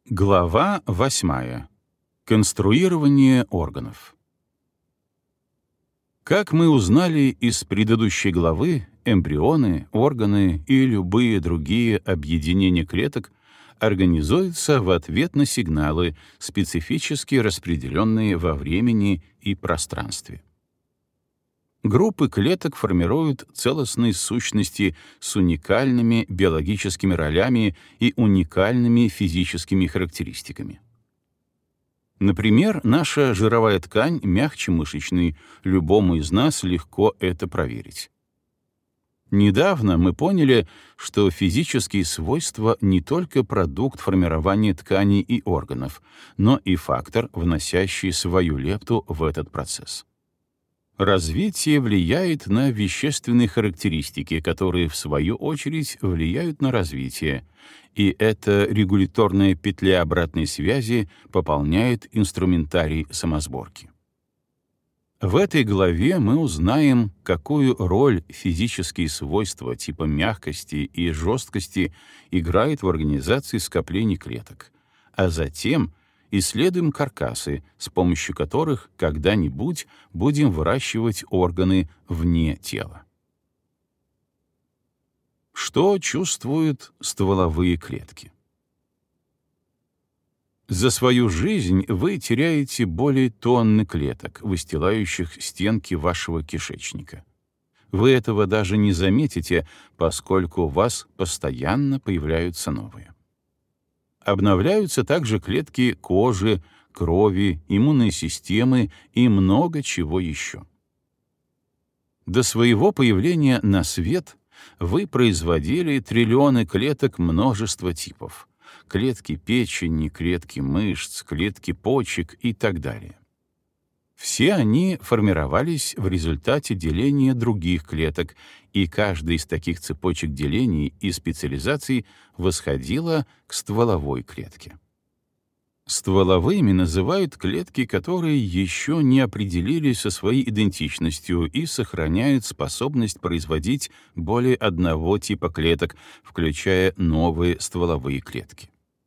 Глава 8. Конструирование органов. Как мы узнали из предыдущей главы, эмбрионы, органы и любые другие объединения клеток организуются в ответ на сигналы, специфически распределенные во времени и пространстве. Группы клеток формируют целостные сущности с уникальными биологическими ролями и уникальными физическими характеристиками. Например, наша жировая ткань мягче мышечной, любому из нас легко это проверить. Недавно мы поняли, что физические свойства не только продукт формирования тканей и органов, но и фактор, вносящий свою лепту в этот процесс. Развитие влияет на вещественные характеристики, которые, в свою очередь, влияют на развитие, и эта регуляторная петля обратной связи пополняет инструментарий самосборки. В этой главе мы узнаем, какую роль физические свойства типа мягкости и жесткости играют в организации скоплений клеток, а затем исследуем каркасы, с помощью которых когда-нибудь будем выращивать органы вне тела. Что чувствуют стволовые клетки? За свою жизнь вы теряете более тонны клеток, выстилающих стенки вашего кишечника. Вы этого даже не заметите, поскольку у вас постоянно появляются новые. Обновляются также клетки кожи, крови, иммунной системы и много чего еще. До своего появления на свет вы производили триллионы клеток множества типов: клетки печени, клетки мышц, клетки почек и так далее. Все они формировались в результате деления других клеток, и каждая из таких цепочек делений и специализаций восходила к стволовой клетке. Стволовыми называют клетки, которые еще не определились со своей идентичностью и сохраняют способность производить более одного типа клеток, включая новые стволовые клетки.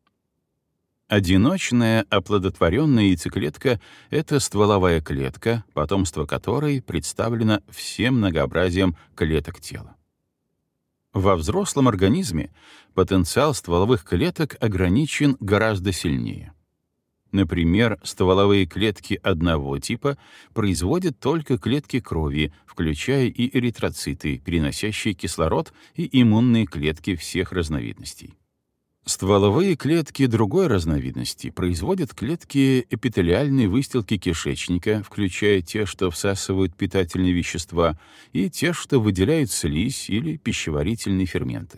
Одиночная оплодотворенная яйцеклетка — это стволовая клетка, потомство которой представлено всем многообразием клеток тела. Во взрослом организме потенциал стволовых клеток ограничен гораздо сильнее. Например, стволовые клетки одного типа производят только клетки крови, включая и эритроциты, переносящие кислород, и иммунные клетки всех разновидностей. Стволовые клетки другой разновидности производят клетки эпителиальной выстилки кишечника, включая те, что всасывают питательные вещества, и те, что выделяют слизь или пищеварительные ферменты.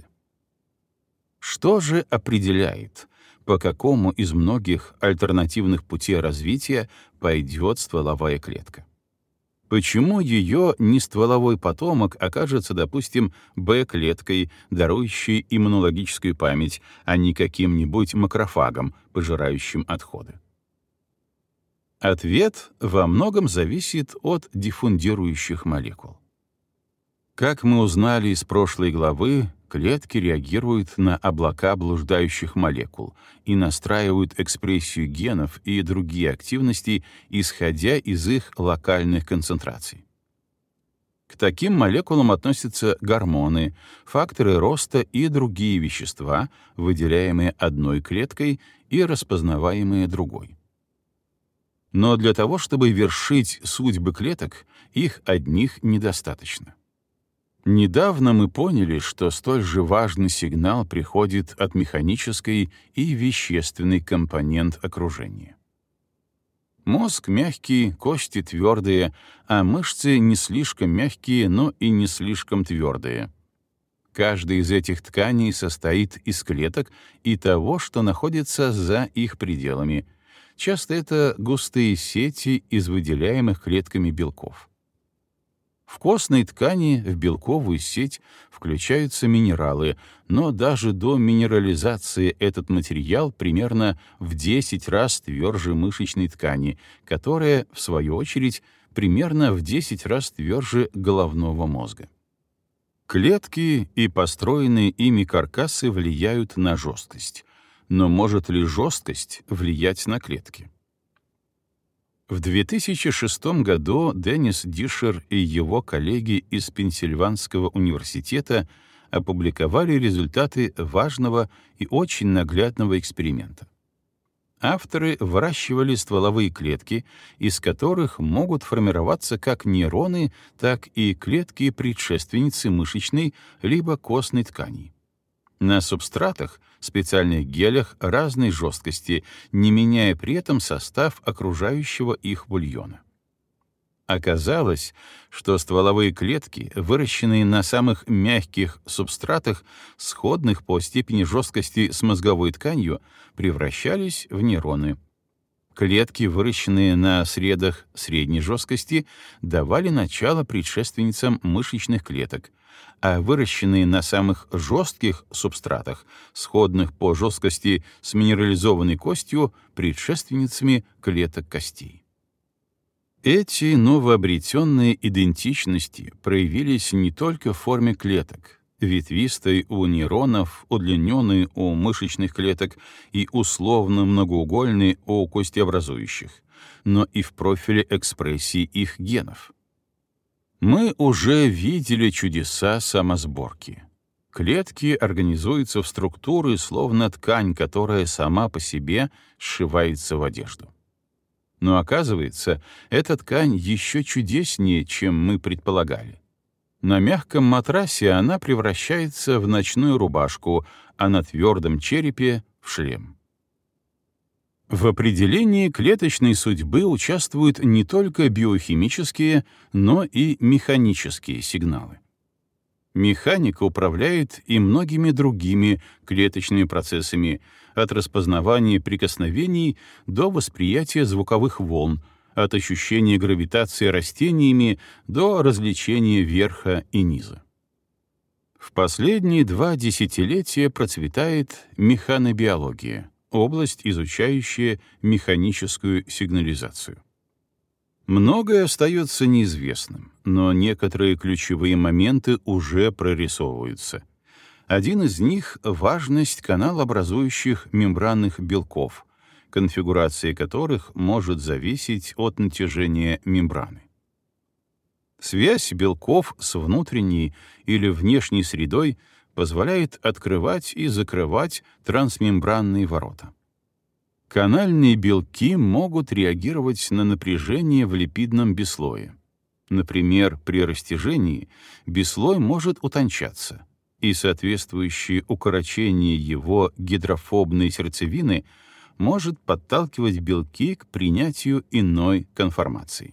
Что же определяет, по какому из многих альтернативных путей развития пойдет стволовая клетка? Почему ее нестволовой потомок окажется, допустим, Б-клеткой, дарующей иммунологическую память, а не каким-нибудь макрофагом, пожирающим отходы? Ответ во многом зависит от диффундирующих молекул. Как мы узнали из прошлой главы, клетки реагируют на облака блуждающих молекул и настраивают экспрессию генов и другие активности, исходя из их локальных концентраций. К таким молекулам относятся гормоны, факторы роста и другие вещества, выделяемые одной клеткой и распознаваемые другой. Но для того, чтобы вершить судьбы клеток, их одних недостаточно. Недавно мы поняли, что столь же важный сигнал приходит от механической и вещественной компонент окружения. Мозг мягкий, кости твердые, а мышцы не слишком мягкие, но и не слишком твердые. Каждая из этих тканей состоит из клеток и того, что находится за их пределами. Часто это густые сети из выделяемых клетками белков. В костной ткани в белковую сеть включаются минералы, но даже до минерализации этот материал примерно в 10 раз тверже мышечной ткани, которая, в свою очередь, примерно в 10 раз тверже головного мозга. Клетки и построенные ими каркасы влияют на жесткость, но может ли жесткость влиять на клетки? В 2006 году Деннис Дишер и его коллеги из Пенсильванского университета опубликовали результаты важного и очень наглядного эксперимента. Авторы выращивали стволовые клетки, из которых могут формироваться как нейроны, так и клетки предшественницы мышечной либо костной ткани. На субстратах, специальных гелях разной жесткости, не меняя при этом состав окружающего их бульона. Оказалось, что стволовые клетки, выращенные на самых мягких субстратах, сходных по степени жесткости с мозговой тканью, превращались в нейроны. Клетки, выращенные на средах средней жесткости, давали начало предшественницам мышечных клеток, а выращенные на самых жестких субстратах, сходных по жесткости с минерализованной костью, предшественницами клеток костей. Эти новообретенные идентичности проявились не только в форме клеток, ветвистой у нейронов, удлиненной у мышечных клеток и условно многоугольной у костеобразующих, но и в профиле экспрессии их генов. Мы уже видели чудеса самосборки. Клетки организуются в структуры, словно ткань, которая сама по себе сшивается в одежду. Но оказывается, эта ткань еще чудеснее, чем мы предполагали. На мягком матрасе она превращается в ночную рубашку, а на твердом черепе — в шлем. В определении клеточной судьбы участвуют не только биохимические, но и механические сигналы. Механика управляет и многими другими клеточными процессами, от распознавания прикосновений до восприятия звуковых волн, от ощущения гравитации растениями до различения верха и низа. В последние 2 десятилетия процветает механобиология, область, изучающая механическую сигнализацию. Многое остается неизвестным, но некоторые ключевые моменты уже прорисовываются. Один из них — важность каналообразующих мембранных белков, конфигурация которых может зависеть от натяжения мембраны. Связь белков с внутренней или внешней средой позволяет открывать и закрывать трансмембранные ворота. Канальные белки могут реагировать на напряжение в липидном бесслое. Например, при растяжении бесслой может утончаться, и соответствующее укорочение его гидрофобной сердцевины может подталкивать белки к принятию иной конформации.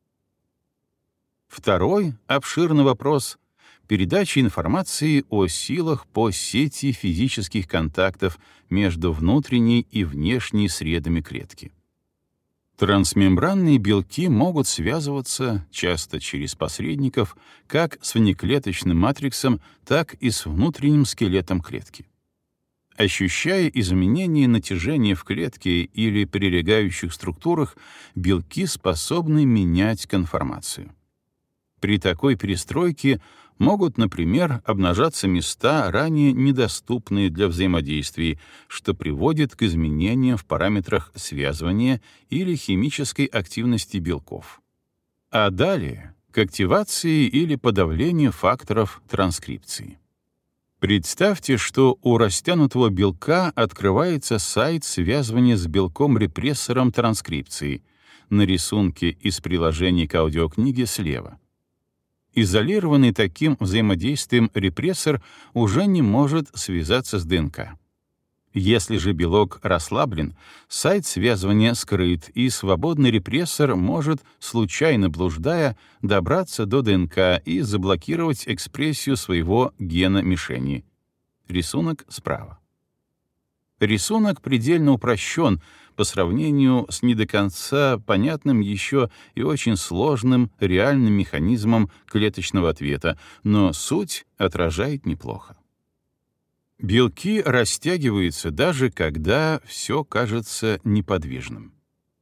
Второй обширный вопрос — передача информации о силах по сети физических контактов между внутренней и внешней средами клетки. Трансмембранные белки могут связываться, часто через посредников, как с внеклеточным матриксом, так и с внутренним скелетом клетки. Ощущая изменения натяжения в клетке или прилегающих структурах, белки способны менять конформацию. При такой перестройке могут, например, обнажаться места, ранее недоступные для взаимодействий, что приводит к изменениям в параметрах связывания или химической активности белков. А далее — к активации или подавлению факторов транскрипции. Представьте, что у растянутого белка открывается сайт связывания с белком-репрессором транскрипции на рисунке из приложения к аудиокниге слева. Изолированный таким взаимодействием репрессор уже не может связаться с ДНК. Если же белок расслаблен, сайт связывания скрыт, и свободный репрессор может, случайно блуждая, добраться до ДНК и заблокировать экспрессию своего гена-мишени. Рисунок справа. Рисунок предельно упрощен по сравнению с не до конца понятным еще и очень сложным реальным механизмом клеточного ответа, но суть отражает неплохо. Белки растягиваются даже когда все кажется неподвижным.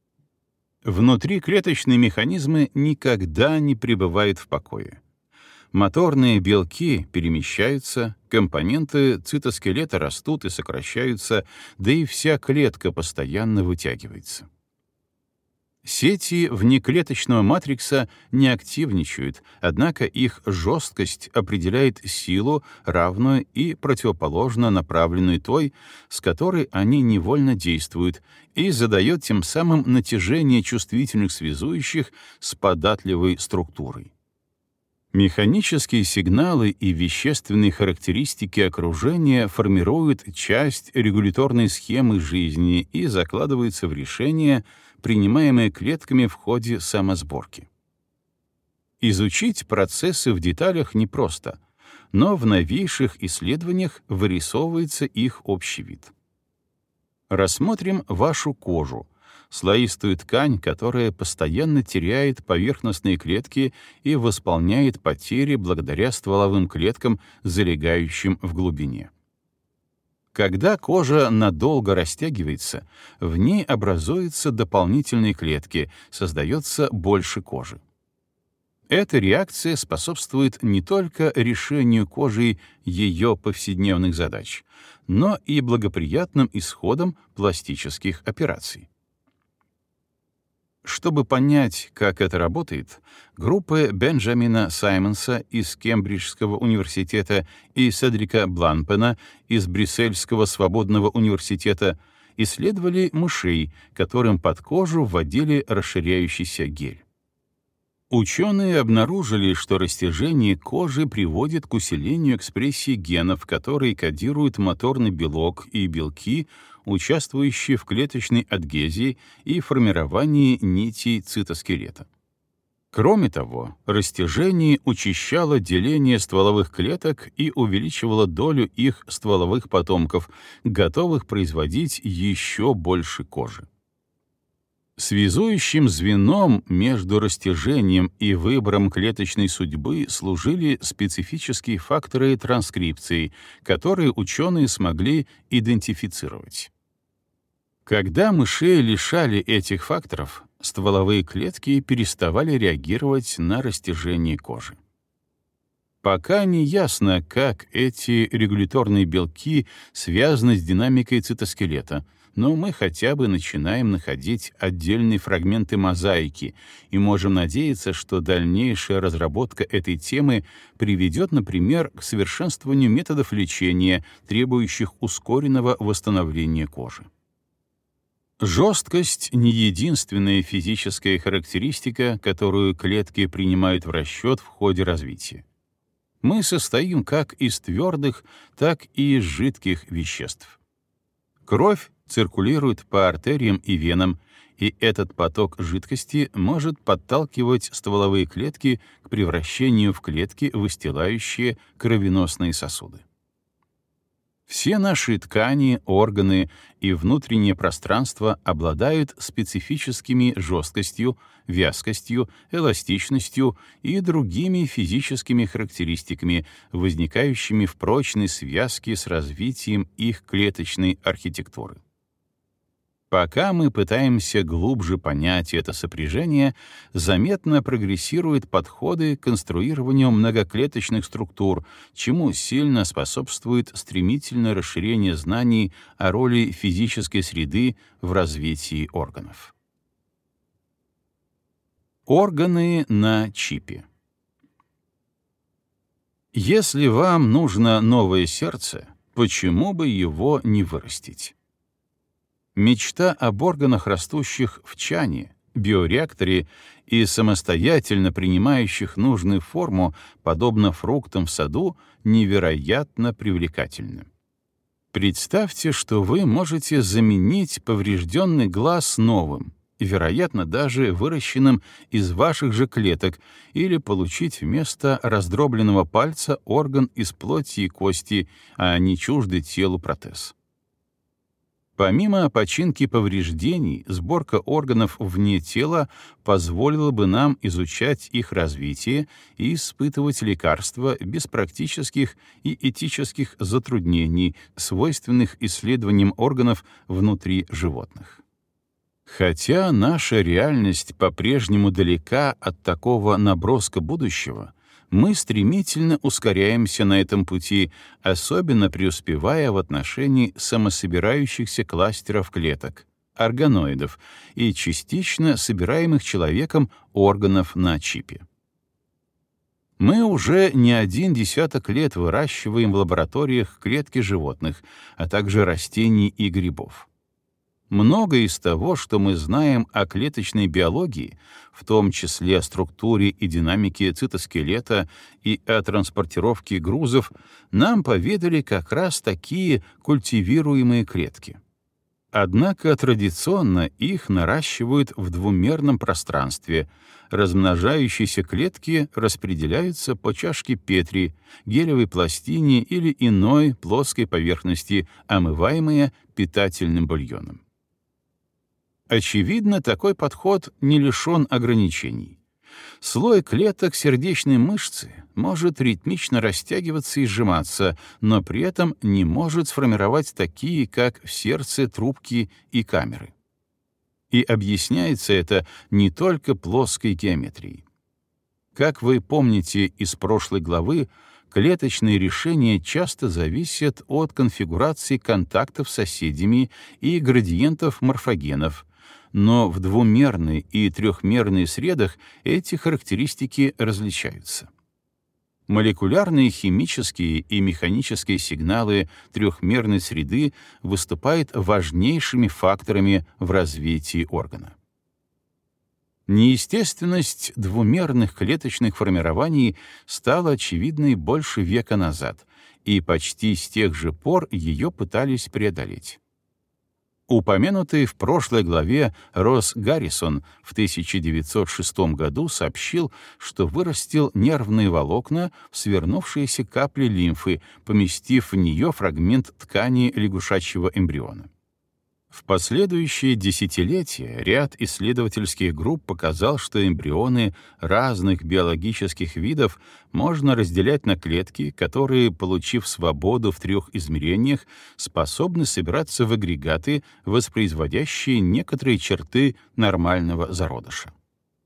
Внутриклеточные механизмы никогда не пребывают в покое. Моторные белки перемещаются, компоненты цитоскелета растут и сокращаются, да и вся клетка постоянно вытягивается. Сети внеклеточного матрикса не активничают, однако их жесткость определяет силу, равную и противоположно направленную той, с которой они невольно действуют, и задает тем самым натяжение чувствительных связующих с податливой структурой. Механические сигналы и вещественные характеристики окружения формируют часть регуляторной схемы жизни и закладываются в решения, принимаемые клетками в ходе самосборки. Изучить процессы в деталях непросто, но в новейших исследованиях вырисовывается их общий вид. Рассмотрим вашу кожу, слоистую ткань, которая постоянно теряет поверхностные клетки и восполняет потери благодаря стволовым клеткам, залегающим в глубине. Когда кожа надолго растягивается, в ней образуются дополнительные клетки, создается больше кожи. Эта реакция способствует не только решению кожей ее повседневных задач, но и благоприятным исходам пластических операций. Чтобы понять, как это работает, группы Бенджамина Саймонса из Кембриджского университета и Седрика Бланпена из Брюссельского свободного университета исследовали мышей, которым под кожу вводили расширяющийся гель. Ученые обнаружили, что растяжение кожи приводит к усилению экспрессии генов, которые кодируют моторный белок и белки, участвующие в клеточной адгезии и формировании нитей цитоскелета. Кроме того, растяжение учащало деление стволовых клеток и увеличивало долю их стволовых потомков, готовых производить еще больше кожи. Связующим звеном между растяжением и выбором клеточной судьбы служили специфические факторы транскрипции, которые ученые смогли идентифицировать. Когда мышей лишали этих факторов, стволовые клетки переставали реагировать на растяжение кожи. Пока не ясно, как эти регуляторные белки связаны с динамикой цитоскелета, но мы хотя бы начинаем находить отдельные фрагменты мозаики и можем надеяться, что дальнейшая разработка этой темы приведет, например, к совершенствованию методов лечения, требующих ускоренного восстановления кожи. Жесткость — не единственная физическая характеристика, которую клетки принимают в расчет в ходе развития. Мы состоим как из твердых, так и из жидких веществ. Кровь циркулирует по артериям и венам, и этот поток жидкости может подталкивать стволовые клетки к превращению в клетки, выстилающие кровеносные сосуды. Все наши ткани, органы и внутреннее пространство обладают специфическими жесткостью, вязкостью, эластичностью и другими физическими характеристиками, возникающими в прочной связке с развитием их клеточной архитектуры. Пока мы пытаемся глубже понять это сопряжение, заметно прогрессируют подходы к конструированию многоклеточных структур, чему сильно способствует стремительное расширение знаний о роли физической среды в развитии органов. Органы на чипе. Если вам нужно новое сердце, почему бы его не вырастить? Мечта об органах, растущих в чане, биореакторе и самостоятельно принимающих нужную форму, подобно фруктам в саду, невероятно привлекательна. Представьте, что вы можете заменить поврежденный глаз новым, вероятно, даже выращенным из ваших же клеток, или получить вместо раздробленного пальца орган из плоти и кости, а не чуждый телу протез. Помимо починки повреждений, сборка органов вне тела позволила бы нам изучать их развитие и испытывать лекарства без практических и этических затруднений, свойственных исследованиям органов внутри животных. Хотя наша реальность по-прежнему далека от такого наброска будущего, Мы стремительно ускоряемся на этом пути, особенно преуспевая в отношении самособирающихся кластеров клеток, органоидов, и частично собираемых человеком органов на чипе. Мы уже не 10 лет выращиваем в лабораториях клетки животных, а также растений и грибов. Многое из того, что мы знаем о клеточной биологии, в том числе о структуре и динамике цитоскелета и о транспортировке грузов, нам поведали как раз такие культивируемые клетки. Однако традиционно их наращивают в двумерном пространстве. Размножающиеся клетки распределяются по чашке Петри, гелевой пластине или иной плоской поверхности, омываемые питательным бульоном. Очевидно, такой подход не лишен ограничений. Слой клеток сердечной мышцы может ритмично растягиваться и сжиматься, но при этом не может сформировать такие, как в сердце, трубки и камеры. И объясняется это не только плоской геометрией. Как вы помните из прошлой главы, клеточные решения часто зависят от конфигурации контактов с соседями и градиентов морфогенов, но в двумерной и трехмерной средах эти характеристики различаются. Молекулярные химические и механические сигналы трехмерной среды выступают важнейшими факторами в развитии органа. Неестественность двумерных клеточных формирований стала очевидной больше века назад, и почти с тех же пор ее пытались преодолеть. Упомянутый в прошлой главе Росс Гаррисон в 1906 году сообщил, что вырастил нервные волокна в свернувшиеся капли лимфы, поместив в нее фрагмент ткани лягушачьего эмбриона. В последующие десятилетия ряд исследовательских групп показал, что эмбрионы разных биологических видов можно разделять на клетки, которые, получив свободу в 3 измерениях, способны собираться в агрегаты, воспроизводящие некоторые черты нормального зародыша.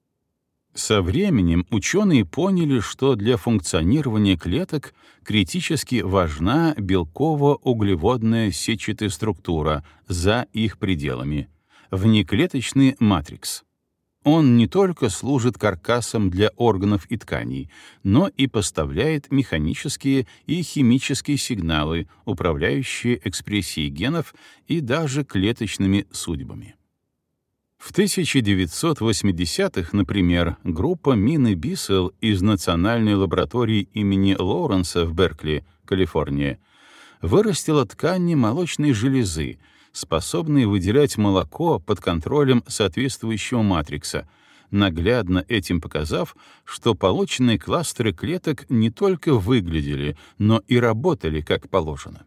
Со временем ученые поняли, что для функционирования клеток критически важна белково-углеводная сетчатая структура за их пределами, внеклеточный матрикс. Он не только служит каркасом для органов и тканей, но и поставляет механические и химические сигналы, управляющие экспрессией генов и даже клеточными судьбами. В 1980-х, например, группа Мины Биссел из Национальной лаборатории имени Лоуренса в Беркли, Калифорния, вырастила ткани молочной железы, способные выделять молоко под контролем соответствующего матрикса, наглядно этим показав, что полученные кластеры клеток не только выглядели, но и работали как положено.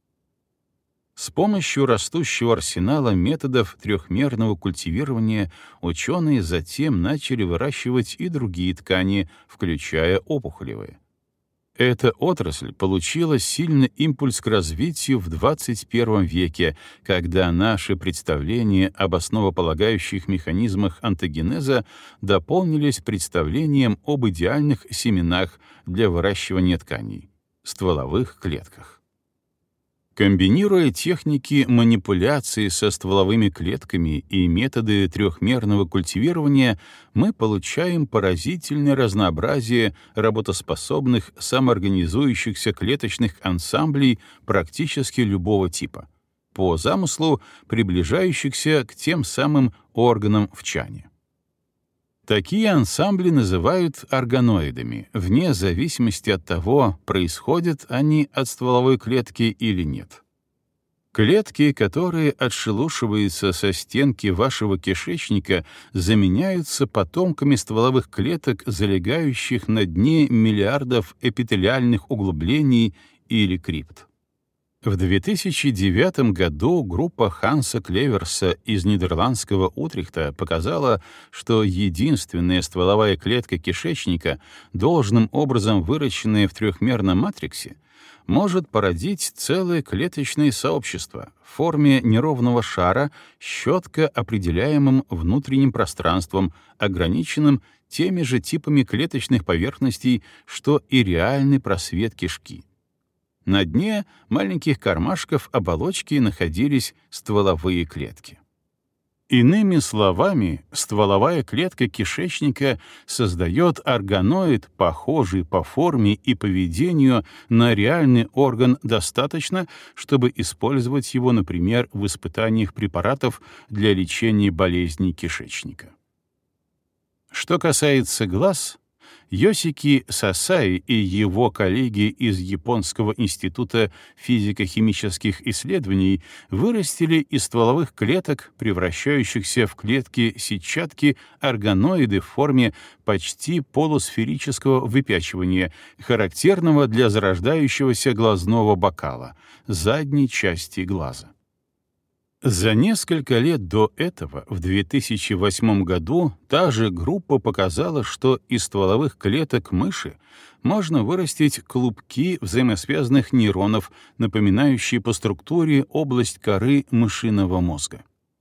С помощью растущего арсенала методов трехмерного культивирования ученые затем начали выращивать и другие ткани, включая опухолевые. Эта отрасль получила сильный импульс к развитию в 21 веке, когда наши представления об основополагающих механизмах онтогенеза дополнились представлением об идеальных семенах для выращивания тканей — стволовых клетках. Комбинируя техники манипуляции со стволовыми клетками и методы трехмерного культивирования, мы получаем поразительное разнообразие работоспособных самоорганизующихся клеточных ансамблей практически любого типа, по замыслу приближающихся к тем самым органам в чане. Такие ансамбли называют органоидами, вне зависимости от того, происходят они от стволовой клетки или нет. Клетки, которые отшелушиваются со стенки вашего кишечника, заменяются потомками стволовых клеток, залегающих на дне миллиардов эпителиальных углублений или крипт. В 2009 году группа Ханса Клеверса из нидерландского Утрехта показала, что единственная стволовая клетка кишечника, должным образом выращенная в трехмерном матриксе, может породить целое клеточное сообщество в форме неровного шара с четко определяемым внутренним пространством, ограниченным теми же типами клеточных поверхностей, что и реальный просвет кишки. На дне маленьких кармашков оболочки находились стволовые клетки. Иными словами, стволовая клетка кишечника создает органоид, похожий по форме и поведению на реальный орган достаточно, чтобы использовать его, например, в испытаниях препаратов для лечения болезней кишечника. Что касается глаз, Йосики Сасаи и его коллеги из Японского института физико-химических исследований вырастили из стволовых клеток, превращающихся в клетки сетчатки, органоиды в форме почти полусферического выпячивания, характерного для зарождающегося глазного бокала, задней части глаза. За несколько лет до этого, в 2008 году, та же группа показала, что из стволовых клеток мыши можно вырастить клубки взаимосвязанных нейронов, напоминающие по структуре область коры мышиного мозга.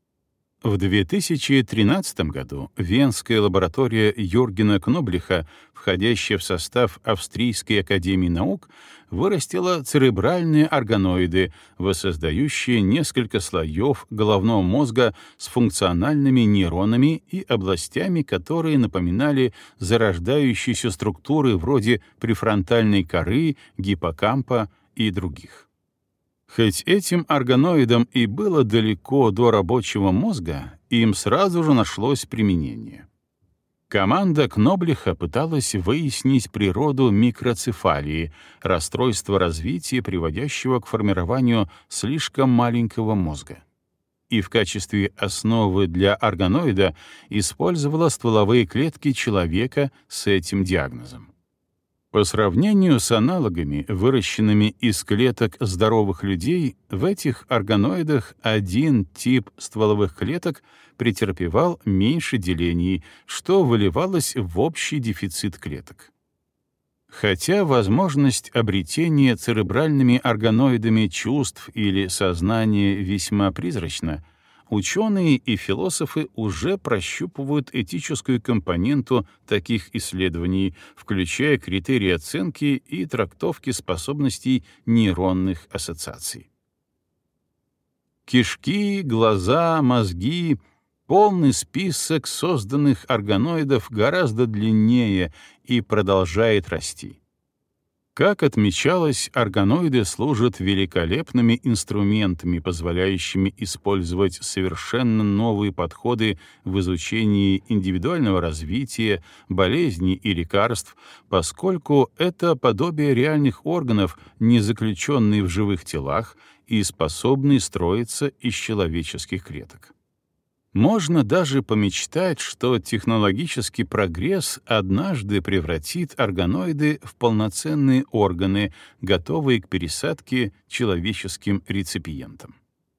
В 2013 году Венская лаборатория Юргена Кноблиха, входящая в состав Австрийской академии наук, вырастила церебральные органоиды, воссоздающие несколько слоев головного мозга с функциональными нейронами и областями, которые напоминали зарождающиеся структуры вроде префронтальной коры, гиппокампа и других. Хоть этим органоидам и было далеко до рабочего мозга, им сразу же нашлось применение. Команда Кноблиха пыталась выяснить природу микроцефалии, расстройства развития, приводящего к формированию слишком маленького мозга. И в качестве основы для органоида использовала стволовые клетки человека с этим диагнозом. По сравнению с аналогами, выращенными из клеток здоровых людей, в этих органоидах один тип стволовых клеток претерпевал меньше делений, что выливалось в общий дефицит клеток. Хотя возможность обретения церебральными органоидами чувств или сознания весьма призрачна, ученые и философы уже прощупывают этическую компоненту таких исследований, включая критерии оценки и трактовки способностей нейронных ассоциаций. Кишки, глаза, мозги — полный список созданных органоидов гораздо длиннее и продолжает расти. Как отмечалось, органоиды служат великолепными инструментами, позволяющими использовать совершенно новые подходы в изучении индивидуального развития, болезней и лекарств, поскольку это подобие реальных органов, не заключенные в живых телах и способные строиться из человеческих клеток. Можно даже помечтать, что технологический прогресс однажды превратит органоиды в полноценные органы, готовые к пересадке человеческим реципиентам.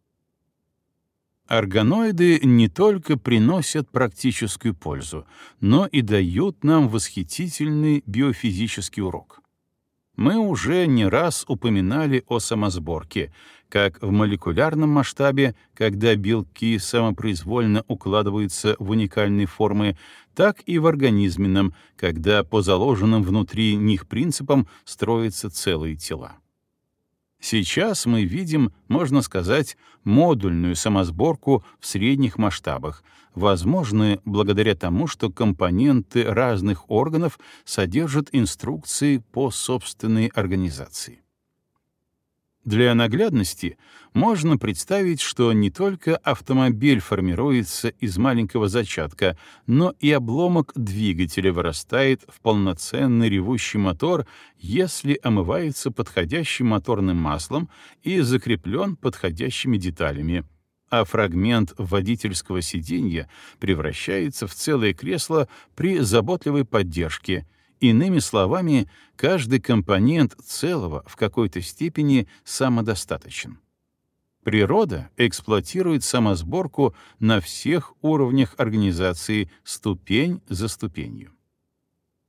Органоиды не только приносят практическую пользу, но и дают нам восхитительный биофизический урок. Мы уже не раз упоминали о самосборке, как в молекулярном масштабе, когда белки самопроизвольно укладываются в уникальные формы, так и в организменном, когда по заложенным внутри них принципам строятся целые тела. Сейчас мы видим, можно сказать, модульную самосборку в средних масштабах, возможную благодаря тому, что компоненты разных органов содержат инструкции по собственной организации. Для наглядности можно представить, что не только автомобиль формируется из маленького зачатка, но и обломок двигателя вырастает в полноценный ревущий мотор, если омывается подходящим моторным маслом и закреплен подходящими деталями, а фрагмент водительского сиденья превращается в целое кресло при заботливой поддержке. Иными словами, каждый компонент целого в какой-то степени самодостаточен. Природа эксплуатирует самосборку на всех уровнях организации, ступень за ступенью.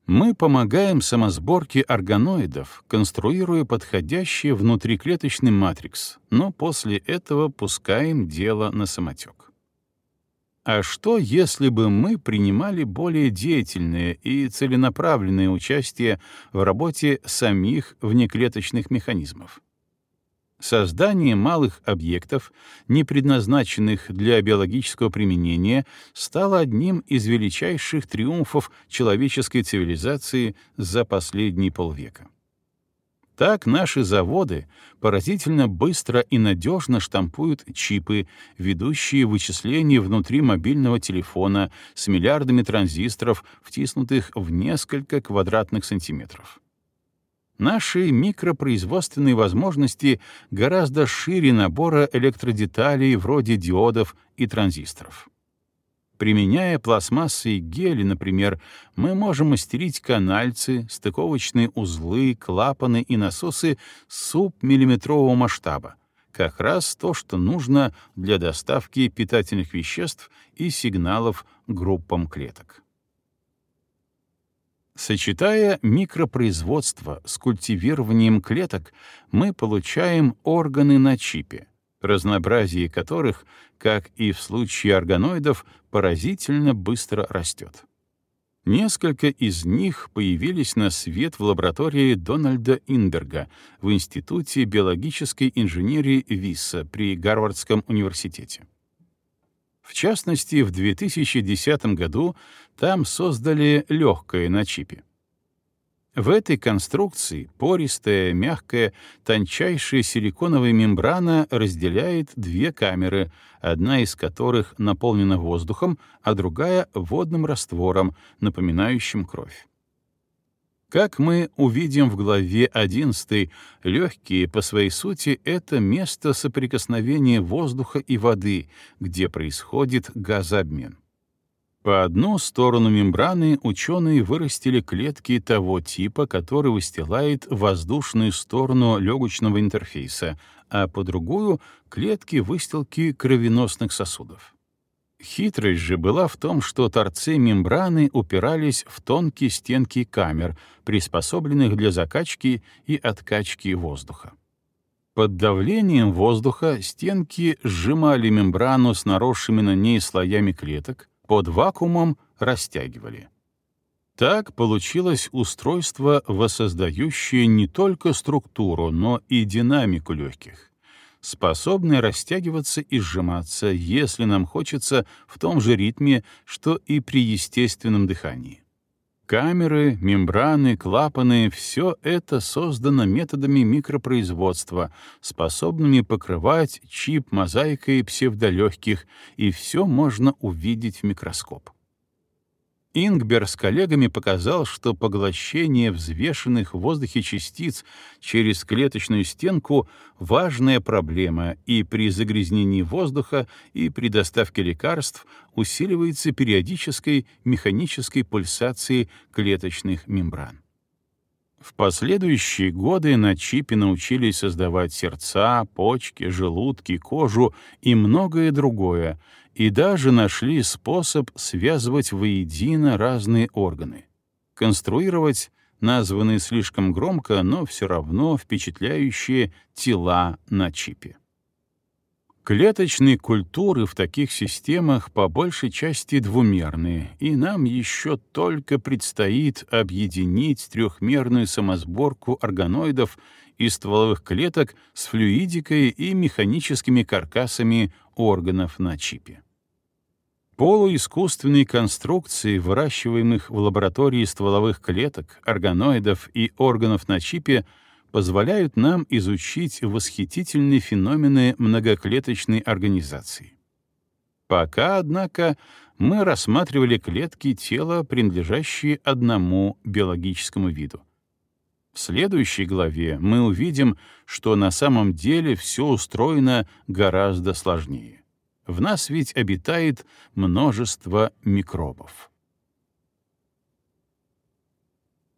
Мы помогаем самосборке органоидов, конструируя подходящий внутриклеточный матрикс, но после этого пускаем дело на самотек. А что, если бы мы принимали более деятельное и целенаправленное участие в работе самих внеклеточных механизмов? Создание малых объектов, не предназначенных для биологического применения, стало одним из величайших триумфов человеческой цивилизации за последние полвека. Так наши заводы поразительно быстро и надежно штампуют чипы, ведущие вычисления внутри мобильного телефона с миллиардами транзисторов, втиснутых в несколько квадратных сантиметров. Наши микропроизводственные возможности гораздо шире набора электродеталей вроде диодов и транзисторов. Применяя пластмассы и гели, например, мы можем мастерить канальцы, стыковочные узлы, клапаны и насосы субмиллиметрового масштаба, как раз то, что нужно для доставки питательных веществ и сигналов группам клеток. Сочетая микропроизводство с культивированием клеток, мы получаем органы на чипе, разнообразие которых, как и в случае органоидов, поразительно быстро растет. Несколько из них появились на свет в лаборатории Дональда Индерга в Институте биологической инженерии ВИСа при Гарвардском университете. В частности, в 2010 году там создали легкое на чипе. В этой конструкции пористая, мягкая, тончайшая силиконовая мембрана разделяет две камеры, одна из которых наполнена воздухом, а другая — водным раствором, напоминающим кровь. Как мы увидим в главе 11, легкие по своей сути — это место соприкосновения воздуха и воды, где происходит газообмен. По одну сторону мембраны ученые вырастили клетки того типа, который выстилает воздушную сторону легочного интерфейса, а по другую — клетки выстилки кровеносных сосудов. Хитрость же была в том, что торцы мембраны упирались в тонкие стенки камер, приспособленных для закачки и откачки воздуха. Под давлением воздуха стенки сжимали мембрану с наросшими на ней слоями клеток, под вакуумом растягивали. Так получилось устройство, воссоздающее не только структуру, но и динамику легких, способное растягиваться и сжиматься, если нам хочется, в том же ритме, что и при естественном дыхании. Камеры, мембраны, клапаны — все это создано методами микропроизводства, способными покрывать чип мозаикой псевдолегких, и все можно увидеть в микроскоп. Ингбер с коллегами показал, что поглощение взвешенных в воздухе частиц через клеточную стенку — важная проблема, и при загрязнении воздуха и при доставке лекарств усиливается периодической механической пульсацией клеточных мембран. В последующие годы на чипе научились создавать сердца, почки, желудки, кожу и многое другое, и даже нашли способ связывать воедино разные органы, конструировать названные слишком громко, но все равно впечатляющие тела на чипе. Клеточные культуры в таких системах по большей части двумерные, и нам еще только предстоит объединить трехмерную самосборку органоидов из стволовых клеток с флюидикой и механическими каркасами органов на чипе. Полуискусственные конструкции, выращиваемых в лаборатории стволовых клеток, органоидов и органов на чипе, позволяют нам изучить восхитительные феномены многоклеточной организации. Пока, однако, мы рассматривали клетки тела, принадлежащие одному биологическому виду. В следующей главе мы увидим, что на самом деле все устроено гораздо сложнее. В нас ведь обитает множество микробов.